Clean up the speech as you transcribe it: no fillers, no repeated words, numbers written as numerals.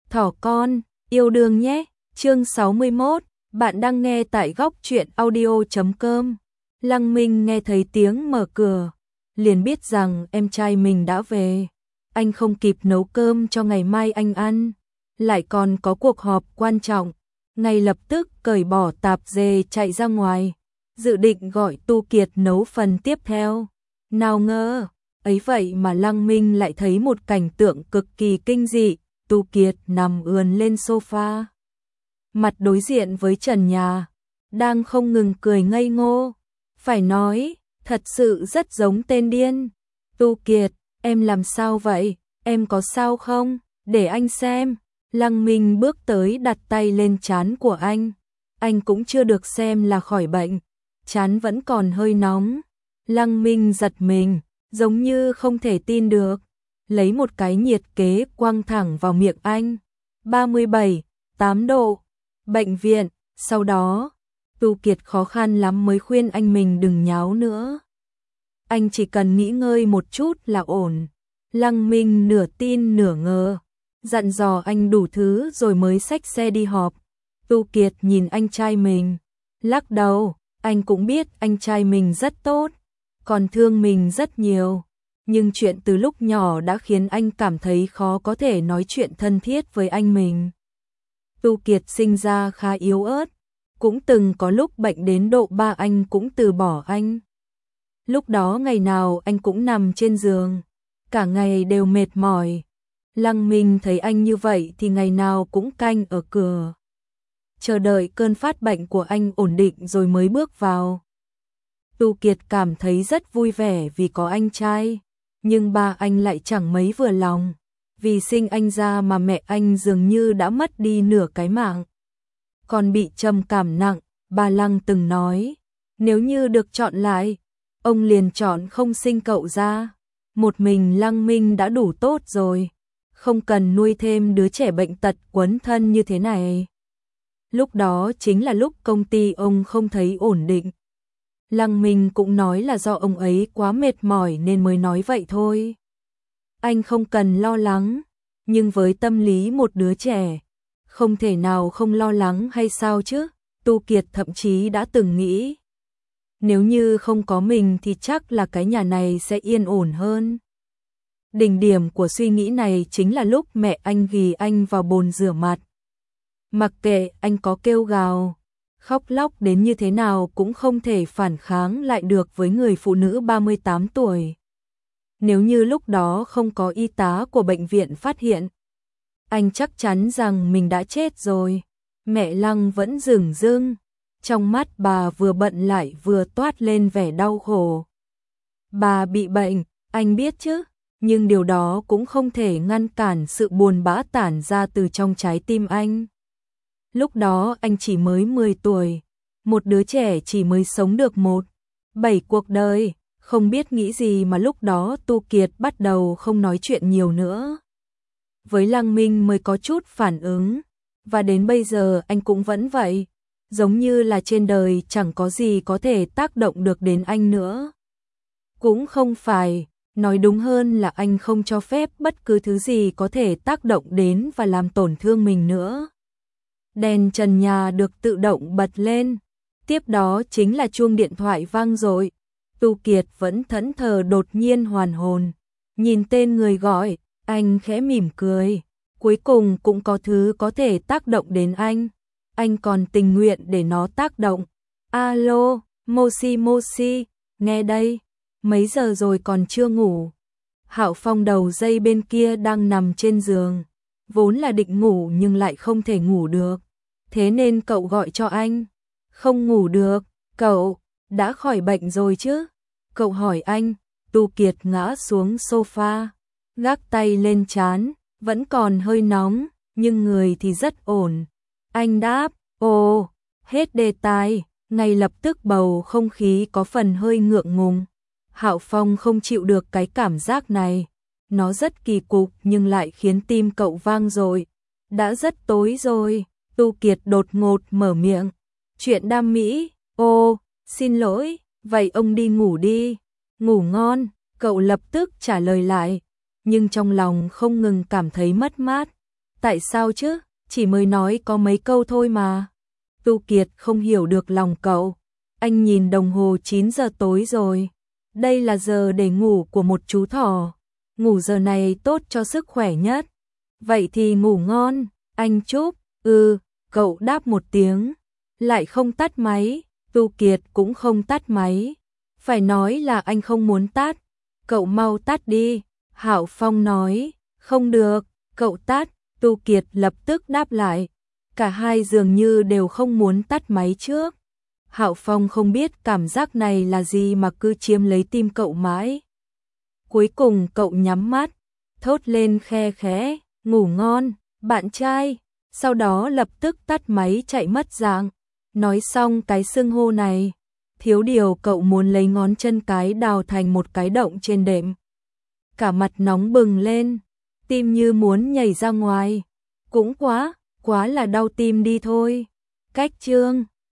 Thỏ con, yêu đương nhé. Chương 61, bạn đang nghe tại góc truyện audio.com. Lăng Minh nghe thấy tiếng mở cửa, liền biết rằng em trai mình đã về. Anh không kịp nấu cơm cho ngày mai anh ăn, lại còn có cuộc họp quan trọng, ngay lập tức cởi bỏ tạp dề chạy ra ngoài, dự định gọi Tu Kiệt nấu phần tiếp theo. Nào ngờ, ấy vậy mà Lăng Minh lại thấy một cảnh tượng cực kỳ kinh dị. Tu Kiệt nằm ườn lên sofa, mặt đối diện với trần nhà, đang không ngừng cười ngây ngô. Phải nói, thật sự rất giống tên điên. Tu Kiệt, em làm sao vậy? Em có sao không? Để anh xem. Lăng Minh bước tới đặt tay lên trán của anh. Anh cũng chưa được xem là khỏi bệnh, trán vẫn còn hơi nóng. Lăng Minh giật mình, giống như không thể tin được, lấy một cái nhiệt kế quăng thẳng vào miệng anh. 37,8 độ. Bệnh viện. Sau đó, Tu Kiệt khó khăn lắm mới khuyên anh mình đừng nháo nữa. Anh chỉ cần nghỉ ngơi một chút là ổn. Lăng Minh nửa tin nửa ngờ, dặn dò anh đủ thứ rồi mới xách xe đi họp. Tu Kiệt nhìn anh trai mình, lắc đầu. Anh cũng biết anh trai mình rất tốt, còn thương mình rất nhiều, nhưng chuyện từ lúc nhỏ đã khiến anh cảm thấy khó có thể nói chuyện thân thiết với anh mình. Tu Kiệt sinh ra khá yếu ớt, cũng từng có lúc bệnh đến độ ba anh cũng từ bỏ anh. Lúc đó ngày nào anh cũng nằm trên giường, cả ngày đều mệt mỏi. Lăng Minh thấy anh như vậy thì ngày nào cũng canh ở cửa, chờ đợi cơn phát bệnh của anh ổn định rồi mới bước vào. Tu Kiệt cảm thấy rất vui vẻ vì có anh trai, nhưng ba anh lại chẳng mấy vừa lòng. Vì sinh anh ra mà mẹ anh dường như đã mất đi nửa cái mạng, còn bị trầm cảm nặng. Bà Lăng từng nói, nếu như được chọn lại, ông liền chọn không sinh cậu ra. Một mình Lăng Minh đã đủ tốt rồi, không cần nuôi thêm đứa trẻ bệnh tật quấn thân như thế này. Lúc đó chính là lúc công ty ông không thấy ổn định. Lăng Minh cũng nói là do ông ấy quá mệt mỏi nên mới nói vậy thôi. Anh không cần lo lắng, nhưng với tâm lý một đứa trẻ, không thể nào không lo lắng hay sao chứ? Tu Kiệt thậm chí đã từng nghĩ, nếu như không có mình thì chắc là cái nhà này sẽ yên ổn hơn. Đỉnh điểm của suy nghĩ này chính là lúc mẹ anh ghì anh vào bồn rửa mặt. Mặc kệ anh có kêu gào, khóc lóc đến như thế nào cũng không thể phản kháng lại được với người phụ nữ 38 tuổi. Nếu như lúc đó không có y tá của bệnh viện phát hiện, anh chắc chắn rằng mình đã chết rồi. Mẹ Lăng vẫn dửng dưng, trong mắt bà vừa bận lại vừa toát lên vẻ đau khổ. Bà bị bệnh, anh biết chứ, nhưng điều đó cũng không thể ngăn cản sự buồn bã tản ra từ trong trái tim anh. Lúc đó anh chỉ mới 10 tuổi, một đứa trẻ chỉ mới sống được 1/7 cuộc đời. Không biết nghĩ gì mà lúc đó Tu Kiệt bắt đầu không nói chuyện nhiều nữa. Với Lăng Minh mới có chút phản ứng, và đến bây giờ anh cũng vẫn vậy, giống như là trên đời chẳng có gì có thể tác động được đến anh nữa. Cũng không phải, nói đúng hơn là anh không cho phép bất cứ thứ gì có thể tác động đến và làm tổn thương mình nữa. Đèn trần nhà được tự động bật lên, tiếp đó chính là chuông điện thoại vang dội. Tu Kiệt vẫn thẫn thờ đột nhiên hoàn hồn, nhìn tên người gọi, anh khẽ mỉm cười, cuối cùng cũng có thứ có thể tác động đến anh còn tình nguyện để nó tác động. Alo, Moshi Moshi, nghe đây, mấy giờ rồi còn chưa ngủ? Hạo Phong đầu dây bên kia đang nằm trên giường, vốn là định ngủ nhưng lại không thể ngủ được, thế nên cậu gọi cho anh. Không ngủ được, cậu đã khỏi bệnh rồi chứ? Cậu hỏi anh. Tu Kiệt ngã xuống sofa, gác tay lên trán, vẫn còn hơi nóng, nhưng người thì rất ổn. Anh đáp, ồ, hết đề tài, ngay lập tức bầu không khí có phần hơi ngượng ngùng. Hạo Phong không chịu được cái cảm giác này, nó rất kỳ cục nhưng lại khiến tim cậu vang dội. Đã rất tối rồi, Tu Kiệt đột ngột mở miệng. Chuyện đam mỹ, ô, xin lỗi, vậy ông đi ngủ đi. Ngủ ngon, cậu lập tức trả lời lại, nhưng trong lòng không ngừng cảm thấy mất mát. Tại sao chứ, chỉ mới nói có mấy câu thôi mà. Tu Kiệt không hiểu được lòng cậu. Anh nhìn đồng hồ 9 giờ tối rồi. Đây là giờ để ngủ của một chú thỏ. Ngủ giờ này tốt cho sức khỏe nhất. Vậy thì ngủ ngon, anh chúc. Cậu đáp một tiếng. Lại không tắt máy. Tu Kiệt cũng không tắt máy. Phải nói là anh không muốn tắt. Cậu mau tắt đi. Hạo Phong nói. Không được, cậu tắt. Tu Kiệt lập tức đáp lại. Cả hai dường như đều không muốn tắt máy trước. Hạo Phong không biết cảm giác này là gì mà cứ chiếm lấy tim cậu mãi. Cuối cùng cậu nhắm mắt, thốt lên khe khẽ, ngủ ngon, bạn trai. Sau đó lập tức tắt máy chạy mất dạng. Nói xong cái xưng hô này, thiếu điều cậu muốn lấy ngón chân cái đào thành một cái động trên đệm. Cả mặt nóng bừng lên, tim như muốn nhảy ra ngoài. Cũng quá là đau tim đi thôi. Cách chương